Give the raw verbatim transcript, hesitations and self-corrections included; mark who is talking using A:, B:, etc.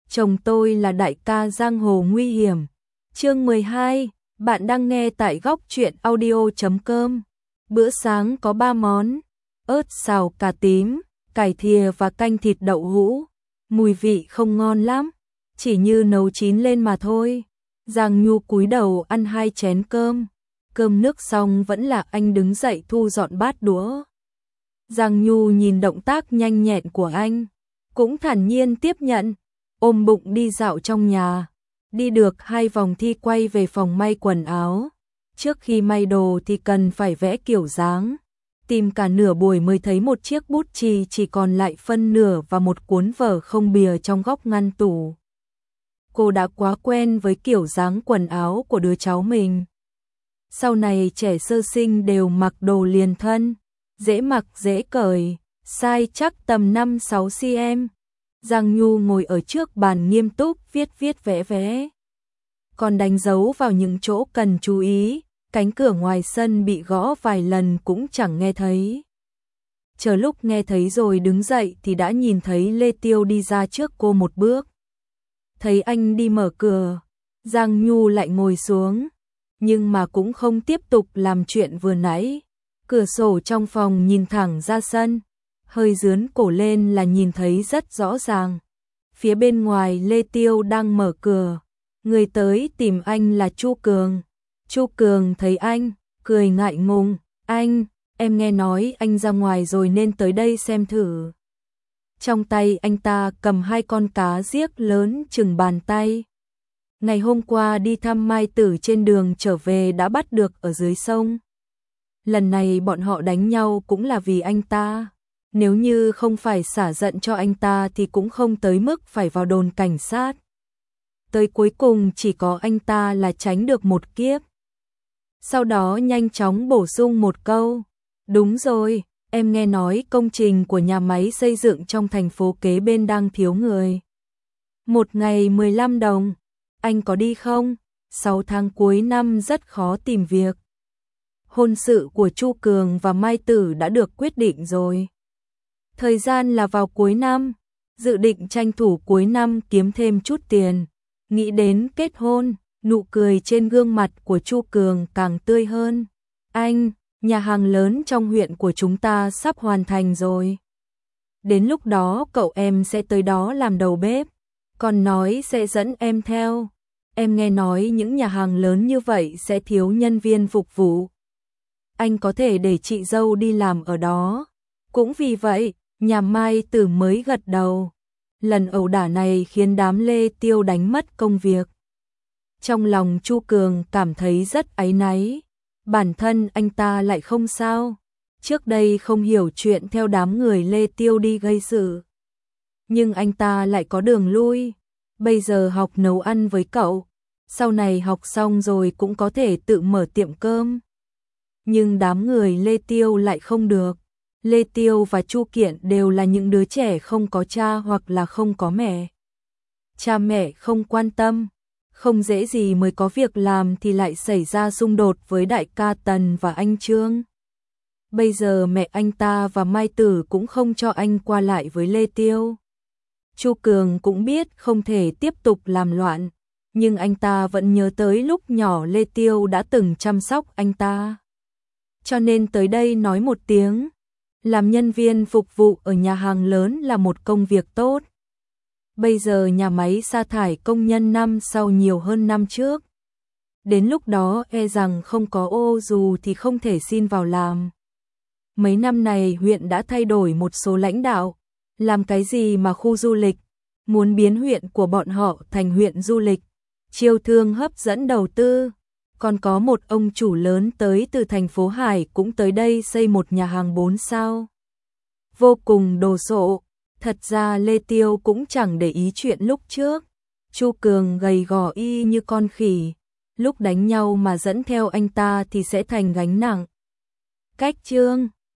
A: chồng tôi là đại ca giang hồ nguy hiểm. Chương mười hai, bạn đang nghe tại góc truyện audio chấm com. Bữa sáng có ba món, ớt xào cà tím, cải thìa và canh thịt đậu hũ. Mùi vị không ngon lắm, chỉ như nấu chín lên mà thôi. Giang Nhu cúi đầu ăn hai chén cơm. Cơm nước xong vẫn là anh đứng dậy thu dọn bát đũa. Giang Nhu nhìn động tác nhanh nhẹn của anh, cũng thản nhiên tiếp nhận, ôm bụng đi dạo trong nhà. Đi được hai vòng thì quay về phòng may quần áo. Trước khi may đồ thì cần phải vẽ kiểu dáng. Tìm cả nửa buổi mới thấy một chiếc bút chì chỉ còn lại phân nửa và một cuốn vở không bìa trong góc ngăn tủ. Cô đã quá quen với kiểu dáng quần áo của đứa cháu mình. Sau này trẻ sơ sinh đều mặc đồ liền thân, dễ mặc dễ cởi, size chắc tầm năm sáu xăng-ti-mét. Giang Nhu ngồi ở trước bàn nghiêm túc viết viết vẽ vẽ. Còn đánh dấu vào những chỗ cần chú ý, cánh cửa ngoài sân bị gõ vài lần cũng chẳng nghe thấy. Chờ lúc nghe thấy rồi đứng dậy thì đã nhìn thấy Lê Tiêu đi ra trước cô một bước. Thấy anh đi mở cửa, Giang Nhu lại ngồi xuống, nhưng mà cũng không tiếp tục làm chuyện vừa nãy. Cửa sổ trong phòng nhìn thẳng ra sân, hơi dướn cổ lên là nhìn thấy rất rõ ràng. Phía bên ngoài Lê Tiêu đang mở cửa, người tới tìm anh là Chu Cường. Chu Cường thấy anh, cười ngại ngùng, anh, em nghe nói anh ra ngoài rồi nên tới đây xem thử. Trong tay anh ta cầm hai con cá giếc lớn chừng bàn tay. Ngày hôm qua đi thăm Mai Tử trên đường trở về đã bắt được ở dưới sông. Lần này bọn họ đánh nhau cũng là vì anh ta. Nếu như không phải xả giận cho anh ta thì cũng không tới mức phải vào đồn cảnh sát. Tới cuối cùng chỉ có anh ta là tránh được một kiếp. Sau đó nhanh chóng bổ sung một câu. Đúng rồi, em nghe nói công trình của nhà máy xây dựng trong thành phố kế bên đang thiếu người. Một ngày mười lăm đồng. Anh có đi không? Sáu tháng cuối năm rất khó tìm việc. Hôn sự của Chu Cường và Mai Tử đã được quyết định rồi. Thời gian là vào cuối năm, dự định tranh thủ cuối năm kiếm thêm chút tiền. Nghĩ đến kết hôn, nụ cười trên gương mặt của Chu Cường càng tươi hơn. Anh, nhà hàng lớn trong huyện của chúng ta sắp hoàn thành rồi. Đến lúc đó cậu em sẽ tới đó làm đầu bếp, còn nói sẽ dẫn em theo. Em nghe nói những nhà hàng lớn như vậy sẽ thiếu nhân viên phục vụ. Anh có thể để chị dâu đi làm ở đó. Cũng vì vậy, nhà Mai Tử mới gật đầu. Lần ẩu đả này khiến đám Lê Tiêu đánh mất công việc. Trong lòng Chu Cường cảm thấy rất áy náy. Bản thân anh ta lại không sao. Trước đây không hiểu chuyện theo đám người Lê Tiêu đi gây sự. Nhưng anh ta lại có đường lui. Bây giờ học nấu ăn với cậu. Sau này học xong rồi cũng có thể tự mở tiệm cơm. Nhưng đám người Lê Tiêu lại không được. Lê Tiêu và Chu Kiện đều là những đứa trẻ không có cha hoặc là không có mẹ. Cha mẹ không quan tâm, không dễ gì mới có việc làm thì lại xảy ra xung đột với đại ca Tần và anh Trương. Bây giờ mẹ anh ta và Mai Tử cũng không cho anh qua lại với Lê Tiêu. Chu Cường cũng biết không thể tiếp tục làm loạn, nhưng anh ta vẫn nhớ tới lúc nhỏ Lê Tiêu đã từng chăm sóc anh ta. Cho nên tới đây nói một tiếng, làm nhân viên phục vụ ở nhà hàng lớn là một công việc tốt. Bây giờ nhà máy sa thải công nhân năm sau nhiều hơn năm trước. Đến lúc đó e rằng không có ô dù thì không thể xin vào làm. Mấy năm này huyện đã thay đổi một số lãnh đạo, làm cái gì mà khu du lịch, muốn biến huyện của bọn họ thành huyện du lịch, chiêu thương hấp dẫn đầu tư. Còn có một ông chủ lớn tới từ thành phố Hải cũng tới đây xây một nhà hàng bốn sao. Vô cùng đồ sộ, thật ra Lê Tiêu cũng chẳng để ý chuyện lúc trước. Chu Cường gầy gò y như con khỉ, lúc đánh nhau mà dẫn theo anh ta thì sẽ thành gánh nặng. Cách chương